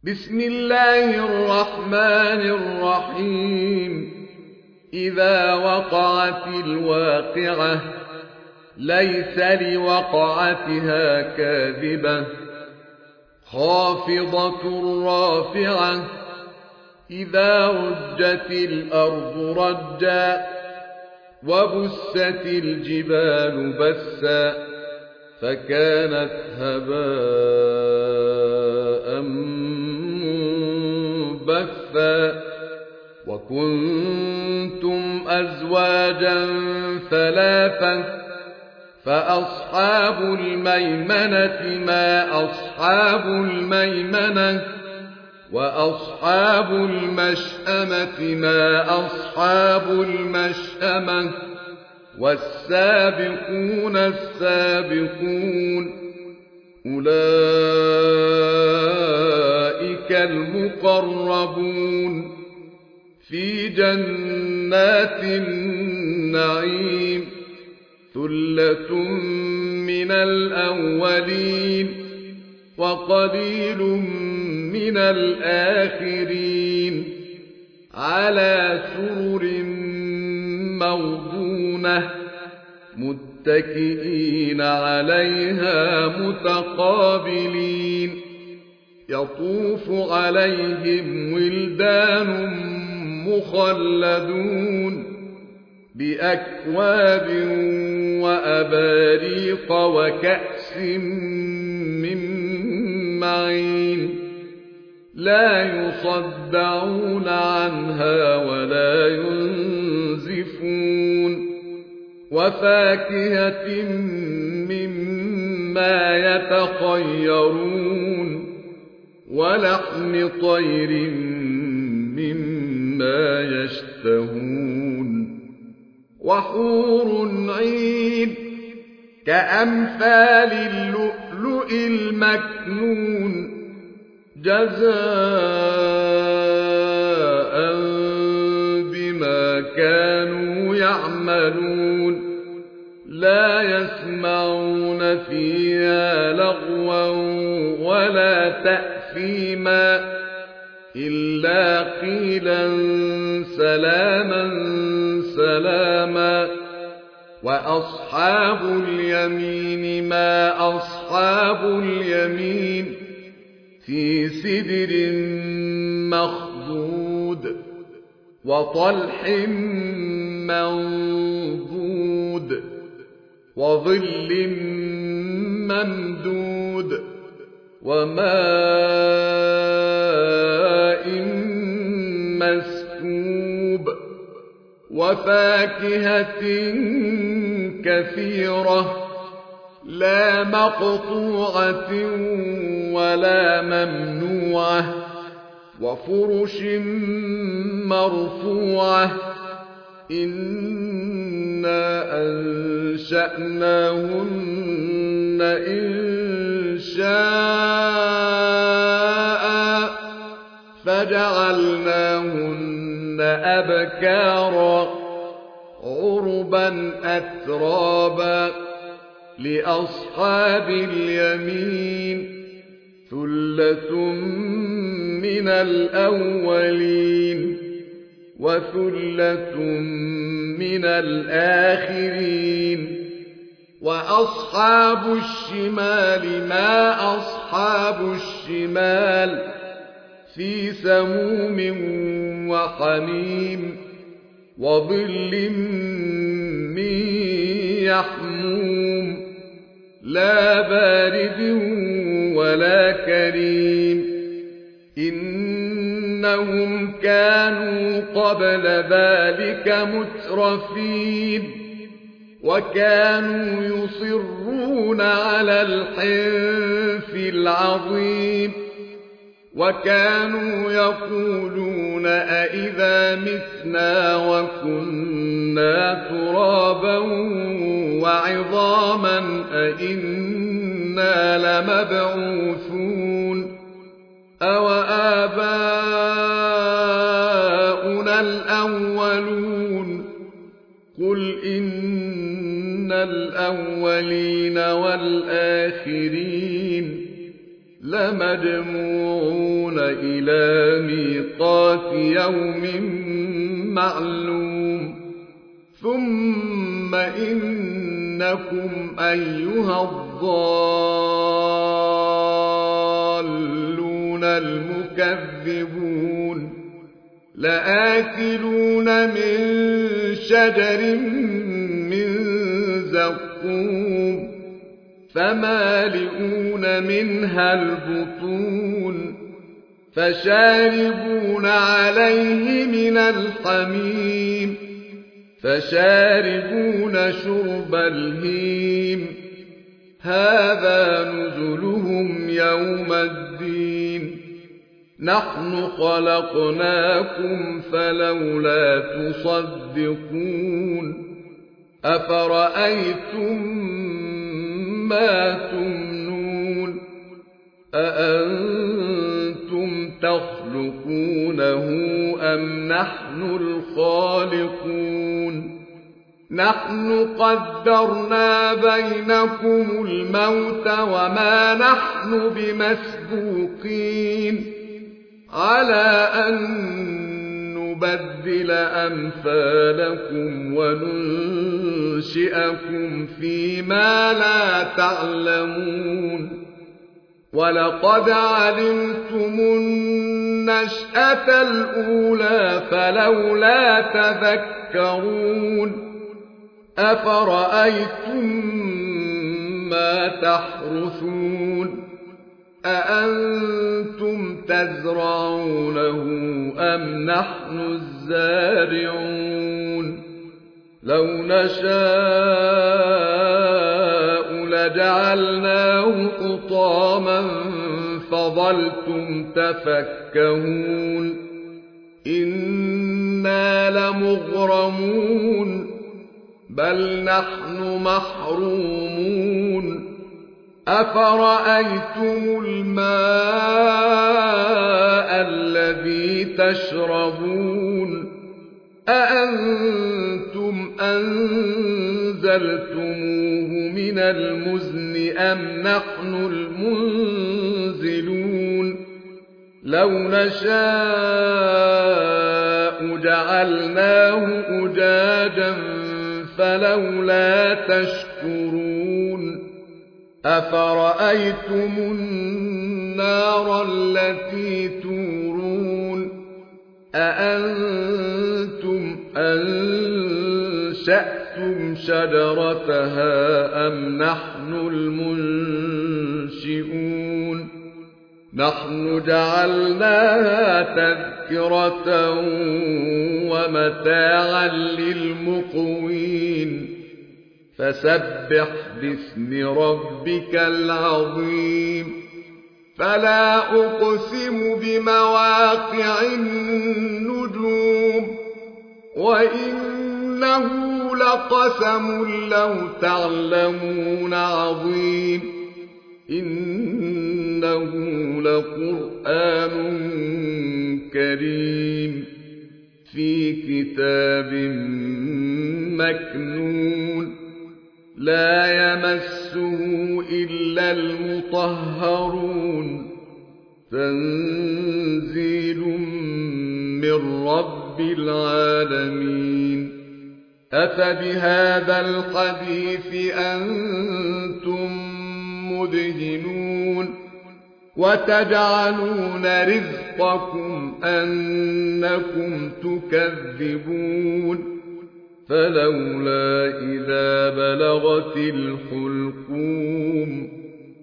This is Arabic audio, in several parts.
بسم الله الرحمن الرحيم. إذا وقعت الواقعة ليس لوقعتها كاذبة خافضة رافعة. إذا رجت الأرض رجا وبست الجبال بسا فكانت هباء منبثا. وكنتم أزواجا ثلاثا فأصحاب الميمنة ما أصحاب الميمنة وأصحاب المشأمة ما أصحاب المشأمة والسابقون السابقون أولئك المقربون في جنات النعيم. ثلة من الأولين وقليل من الآخرين على سرر موضونة متكئين عليها متقابلين. يطوف عليهم ولدان مخلدون بأكواب وأباريق وكأس من معين لا يصدعون عنها ولا ينزفون. وفاكهة مما يتخيرون ولحم طير مما يشتهون. وحور عين كأمثال اللؤلؤ المكنون جزاء بما كانوا يعملون. لا يسمعون فيها لغوا ولا تأثيما إلا قيلا سلاما سلاما. وأصحاب اليمين ما أصحاب اليمين في سدر مخضود وطلح منضود وظل ممدود وماء مسكوب وفاكهة كثيرة لا مقطوعة ولا ممنوعة وفرش مرفوعة. إنا أنشأناهن إنشاء فجعلناهن أبكارا عربا أترابا لأصحاب اليمين ثلة من الأولين وثلة من الآخرين. وأصحاب الشمال ما أصحاب الشمال في سموم وحميم وظل من يحموم لا بارد ولا كريم. إنهم كانوا قبل ذلك مترفين وكانوا يصرون على الحنث العظيم وكانوا يقولون أئذا متنا وكنا ترابا وعظاما أئنا لمبعوثون أوآباؤنا الأولون قل إن الأولين والآخرين لمجموعون إلى ميقات يوم معلوم ثم إنكم أيها الضالون المكذبون لآكلون من شجر من زقوم فمالئون منها البطون فشاربون عليه من الحميم فشاربون شرب الهيم هذا نزلهم يوم الدين نحن خلقناكم فلولا تصدقون أفرأيتم ما تمنون أأنتم تخلقونه أم نحن الخالقون نحن قدرنا بينكم الموت وما نحن بمسبوقين على أن نبدل أمثالكم وننشئكم فيما لا تعلمون ولقد علمتم النشأة الأولى فلولا تذكرون أفرأيتم ما تحرثون أأنتم تزرعونه أم نحن الزارعون لو نشاء لجعلناه حطاما فظلتم تفكهون إنا لمغرمون بل نحن محرومون أفرأيتم الماء الذي تشربون أأنتم أنزلتموه من المزن أم نحن المنزلون لو نشاء جعلناه أجاجا فلولا تشكرون أفرأيتم النار التي تورون أأنتم أنشأتم شجرتها أم نحن المنشئون نحن جعلناها تذكرة ومتاعا للمقوين فسبح باسم ربك العظيم فلا أقسم بمواقع النجوم وإنه لقسم لو تعلمون عظيم إنه لقرآن كريم في كتاب مكنون لا يمسه إلا المطهرون تنزيل من رب العالمين أفبهذا الحديث أنتم مدهنون وتجعلون رزقكم أنكم تكذبون فلولا إذا بلغت الحلقوم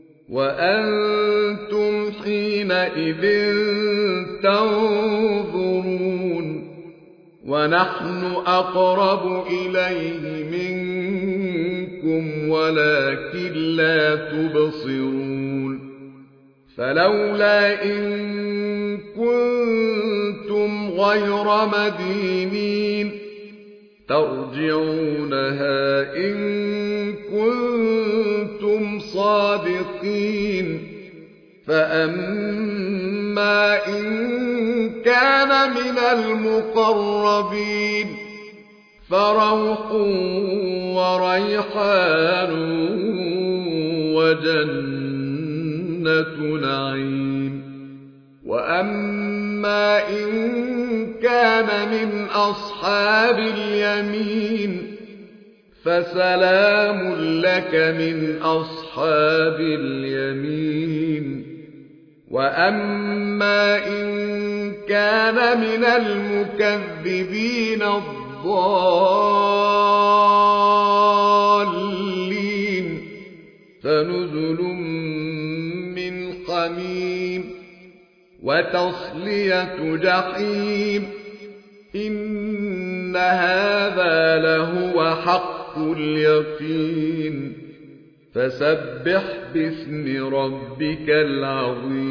وأنتم حينئذ تنظرون ونحن أقرب إليه منكم ولكن لا تبصرون فلولا إن كنتم غير مدينين ترجعونها إن كنتم صادقين فأما إن كان من المقربين فروح وريحان وجنة نعيم وأما إن كان من أصحاب اليمين فسلام لك من أصحاب اليمين. وأما إن كان من المكذبين الضالين فنزل من حميم وتصلية جحيم. إن هذا لهو حق اليقين. فسبح باسم ربك العظيم.